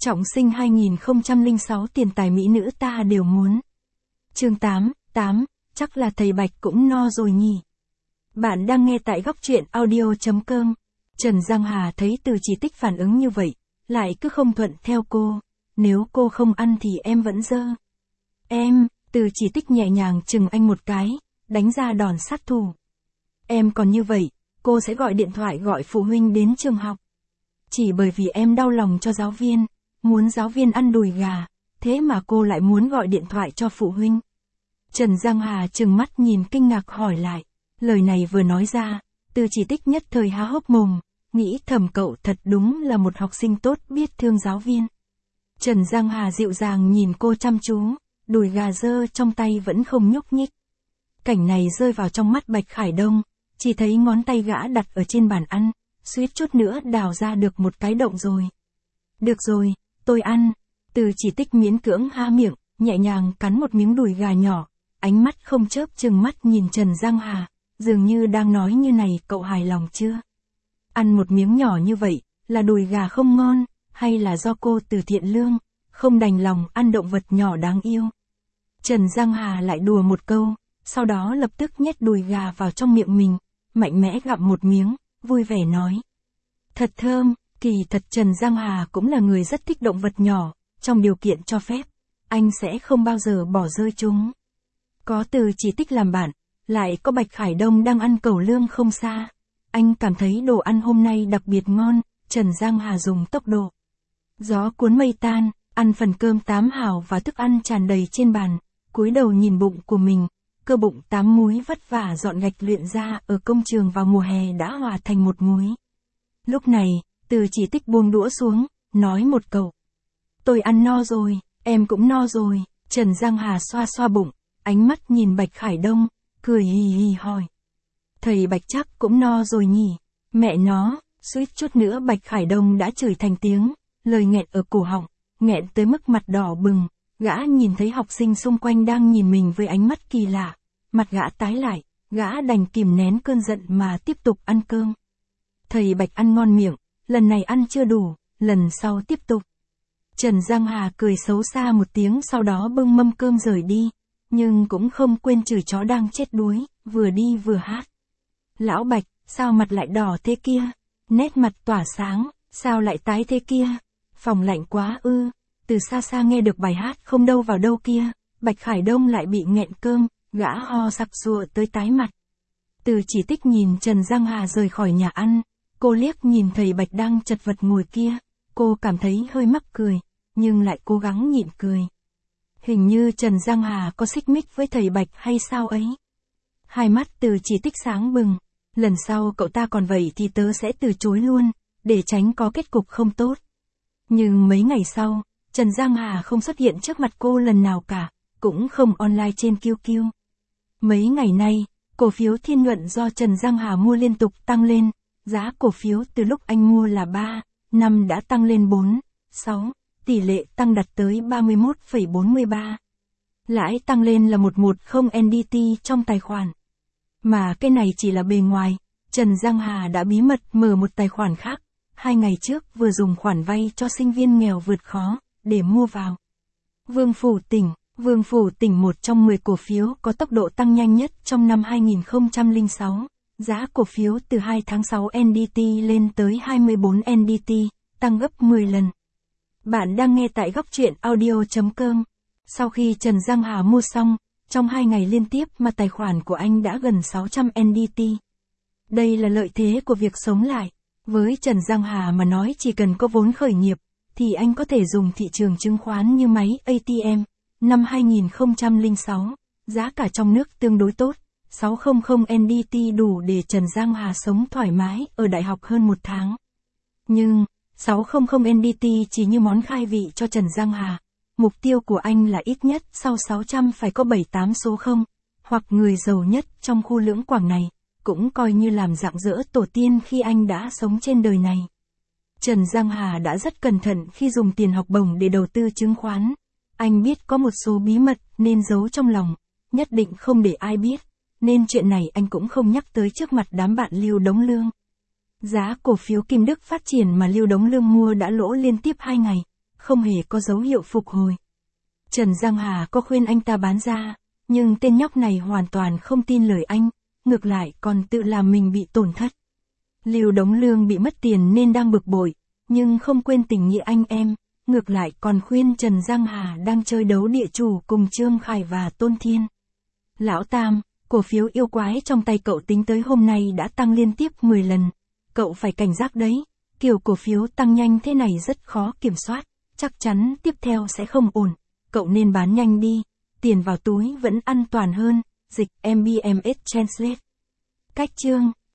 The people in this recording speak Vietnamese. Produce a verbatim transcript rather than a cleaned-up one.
Trọng sinh hai nghìn không trăm lẻ sáu tiền tài mỹ nữ ta đều muốn. Chương tám, tám, chắc là thầy Bạch cũng no rồi nhỉ. Bạn đang nghe tại góc truyện audio chấm com. Trần Giang Hà thấy Từ Chỉ Tích phản ứng như vậy, lại cứ không thuận theo cô. Nếu cô không ăn thì em vẫn dơ. Em, Từ Chỉ Tích nhẹ nhàng chừng anh một cái, đánh ra đòn sát thủ. Em còn như vậy, cô sẽ gọi điện thoại gọi phụ huynh đến trường học. Chỉ bởi vì em đau lòng cho giáo viên, muốn giáo viên ăn đùi gà, thế mà cô lại muốn gọi điện thoại cho phụ huynh. Trần Giang Hà trừng mắt nhìn kinh ngạc hỏi lại, lời này vừa nói ra, Từ Chỉ Tích nhất thời há hốc mồm, nghĩ thầm cậu thật đúng là một học sinh tốt biết thương giáo viên. Trần Giang Hà dịu dàng nhìn cô chăm chú, đùi gà dơ trong tay vẫn không nhúc nhích. Cảnh này rơi vào trong mắt Bạch Khải Đông, chỉ thấy ngón tay gã đặt ở trên bàn ăn, suýt chút nữa đào ra được một cái động rồi. Được rồi, tôi ăn. Từ Chỉ Tích miễn cưỡng há miệng, nhẹ nhàng cắn một miếng đùi gà nhỏ, ánh mắt không chớp chừng mắt nhìn Trần Giang Hà, dường như đang nói như này cậu hài lòng chưa? Ăn một miếng nhỏ như vậy, là đùi gà không ngon, hay là do cô từ thiện lương, không đành lòng ăn động vật nhỏ đáng yêu? Trần Giang Hà lại đùa một câu, sau đó lập tức nhét đùi gà vào trong miệng mình, mạnh mẽ gặm một miếng, vui vẻ nói. Thật thơm, kỳ thật Trần Giang Hà cũng là người rất thích động vật nhỏ, trong điều kiện cho phép, anh sẽ không bao giờ bỏ rơi chúng. Có Từ Chỉ Tích làm bạn, lại có Bạch Khải Đông đang ăn cẩu lương không xa. Anh cảm thấy đồ ăn hôm nay đặc biệt ngon, Trần Giang Hà dùng tốc độ gió cuốn mây tan, ăn phần cơm tám hào và thức ăn tràn đầy trên bàn, cúi đầu nhìn bụng của mình, cơ bụng tám múi vất vả dọn gạch luyện ra ở công trường vào mùa hè đã hòa thành một múi. Lúc này, Từ Chỉ Tích buông đũa xuống, nói một câu. Tôi ăn no rồi, em cũng no rồi. Trần Giang Hà xoa xoa bụng, ánh mắt nhìn Bạch Khải Đông, cười hì hì hỏi. Thầy Bạch chắc cũng no rồi nhỉ? Mẹ nó, suýt chút nữa Bạch Khải Đông đã chửi thành tiếng, lời nghẹn ở cổ họng, nghẹn tới mức mặt đỏ bừng. Gã nhìn thấy học sinh xung quanh đang nhìn mình với ánh mắt kỳ lạ, mặt gã tái lại, gã đành kìm nén cơn giận mà tiếp tục ăn cơm. Thầy Bạch ăn ngon miệng, lần này ăn chưa đủ, lần sau tiếp tục. Trần Giang Hà cười xấu xa một tiếng sau đó bưng mâm cơm rời đi, nhưng cũng không quên chửi chó đang chết đuối, vừa đi vừa hát. Lão Bạch, sao mặt lại đỏ thế kia? Nét mặt tỏa sáng, sao lại tái thế kia? Phòng lạnh quá ư? Từ xa xa nghe được bài hát không đâu vào đâu kia, Bạch Khải Đông lại bị nghẹn cơm, gã ho sặc sụa tới tái mặt. Từ Chỉ Tích nhìn Trần Giang Hà rời khỏi nhà ăn, cô liếc nhìn thầy Bạch đang chật vật ngồi kia, cô cảm thấy hơi mắc cười, nhưng lại cố gắng nhịn cười. Hình như Trần Giang Hà có xích mích với thầy Bạch hay sao ấy. Hai mắt Từ Chỉ Tích sáng bừng, lần sau cậu ta còn vậy thì tớ sẽ từ chối luôn, để tránh có kết cục không tốt. Nhưng mấy ngày sau, Trần Giang Hà không xuất hiện trước mặt cô lần nào cả, cũng không online trên Q Q. Mấy ngày nay, cổ phiếu Thiên Nhuận do Trần Giang Hà mua liên tục tăng lên, giá cổ phiếu từ lúc anh mua là ba, năm đã tăng lên bốn, sáu, tỷ lệ tăng đạt tới ba mươi mốt phẩy bốn mươi ba. Lãi tăng lên là một trăm mười N D T trong tài khoản. Mà cái này chỉ là bề ngoài, Trần Giang Hà đã bí mật mở một tài khoản khác, hai ngày trước vừa dùng khoản vay cho sinh viên nghèo vượt khó, để mua vào. Vương Phủ Tỉnh, Vương Phủ Tỉnh một trong mười cổ phiếu có tốc độ tăng nhanh nhất trong năm hai nghìn không trăm lẻ sáu, giá cổ phiếu từ hai tháng sáu N D T lên tới hai mươi bốn N D T, tăng gấp mười lần. Bạn đang nghe tại góc truyện audio chấm com. Sau khi Trần Giang Hà mua xong, trong hai ngày liên tiếp mà tài khoản của anh đã gần sáu trăm N D T. Đây là lợi thế của việc sống lại. Với Trần Giang Hà mà nói chỉ cần có vốn khởi nghiệp, thì anh có thể dùng thị trường chứng khoán như máy A T M. Năm hai nghìn không trăm lẻ sáu, giá cả trong nước tương đối tốt, sáu trăm N D T đủ để Trần Giang Hà sống thoải mái ở đại học hơn một tháng. Nhưng, sáu trăm N D T chỉ như món khai vị cho Trần Giang Hà. Mục tiêu của anh là ít nhất sau sáu trăm phải có bảy tám số không, hoặc người giàu nhất trong khu lưỡng quảng này, cũng coi như làm rạng rỡ tổ tiên khi anh đã sống trên đời này. Trần Giang Hà đã rất cẩn thận khi dùng tiền học bổng để đầu tư chứng khoán. Anh biết có một số bí mật nên giấu trong lòng, nhất định không để ai biết, nên chuyện này anh cũng không nhắc tới trước mặt đám bạn Lưu Đống Lương. Giá cổ phiếu Kim Đức Phát Triển mà Lưu Đống Lương mua đã lỗ liên tiếp hai ngày, không hề có dấu hiệu phục hồi. Trần Giang Hà có khuyên anh ta bán ra, nhưng tên nhóc này hoàn toàn không tin lời anh, ngược lại còn tự làm mình bị tổn thất. Lưu Đống Lương bị mất tiền nên đang bực bội, nhưng không quên tình nghĩa anh em, ngược lại còn khuyên Trần Giang Hà đang chơi đấu địa chủ cùng Trương Khải và Tôn Thiên. Lão Tam, cổ phiếu yêu quái trong tay cậu tính tới hôm nay đã tăng liên tiếp mười lần. Cậu phải cảnh giác đấy, kiểu cổ phiếu tăng nhanh thế này rất khó kiểm soát, chắc chắn tiếp theo sẽ không ổn. Cậu nên bán nhanh đi, tiền vào túi vẫn an toàn hơn. Dịch em bê em ét Translate. Cách chương